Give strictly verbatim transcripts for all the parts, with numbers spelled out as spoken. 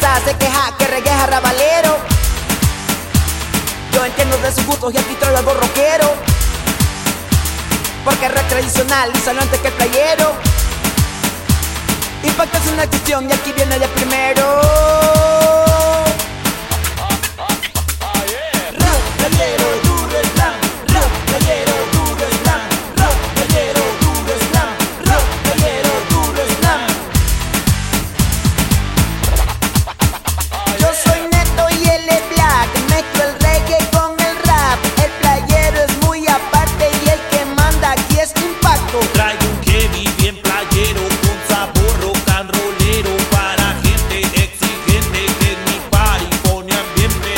raza se queja que reggae es arrabalero. Yo entiendo de sus gustos y aquí traigo algo rockero, porque es rock tradicional y salió antes que el playero. Impacto es una cuestión y aquí viene de primero. Rock playero, duro slam. Rock playero, duro slam. Rock playero, duro slam. Rock playero, duro slam. Yo soy Neto y él es Black. Mezclo el reggae con el rap. El playero es muy aparte y el que manda aquí es Impacto. Traigo un heavy bien playero con sabor rock and rollero para gente exigente que en mi party pone ambiente.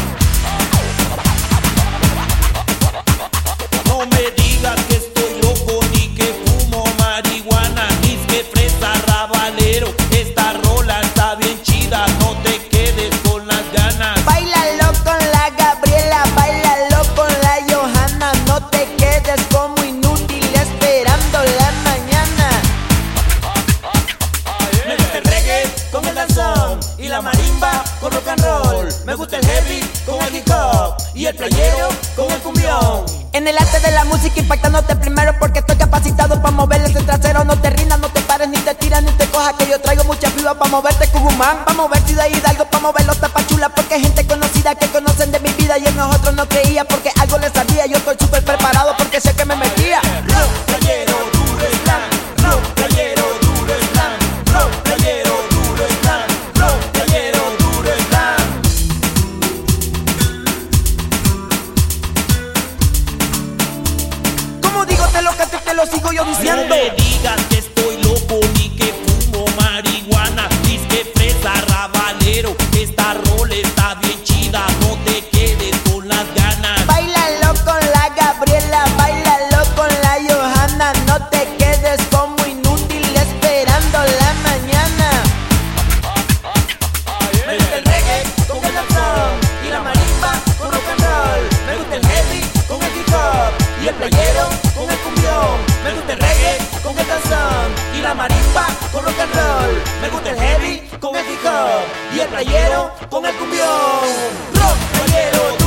No me digas que estoy loco ni que fumo marihuana, ni que fresa rabalero. Esta rola está bien chida, no te quedes con las ganas. Báilalo con la Gabriela, báilalo con la Johanna. No te quedes como inútil esperando la mañana. Me gusta el reggae con el danzón y la marimba con rock and roll. Me gusta el heavy con el hip hop y el playero con el cumbión. En el arte de la música impactándote primero, porque estoy capacitado para mover ese trasero. No te rindas, no te pares, ni te tiras, ni te cojas, que yo traigo mucha fibra para moverte Cugumán, para mover Ciudad Hidalgo, para mover los tapachulas, porque hay gente conocida que conocen de mi vida y en nosotros no creía porque algo les sabía. Yo estoy súper preparado porque sé que me metía. Rock playero, duro slam. Rock playero, duro slam. Rock playero, duro slam. Rock playero, duro slam. Como digo, te lo canto y te lo sigo yo No diciendo. me digas que estoy loco ni que fumo marihuana, ni que fresa rabalero. Esta rola está bien chida, no te quedes con las ganas. Báilalo con la Gabriela, báilalo con la Johanna. No te quedes como inútil esperando la mañana. Me gusta el reggae con el danzón y la marimba con rock and roll. Me gusta el heavy con el hip hop y el playero con el cumbión. Me gusta el reggae con el danzón y la marimba con rock and roll. Me gusta el heavy con el hip hop y el playero con el cumbión. Rock playero.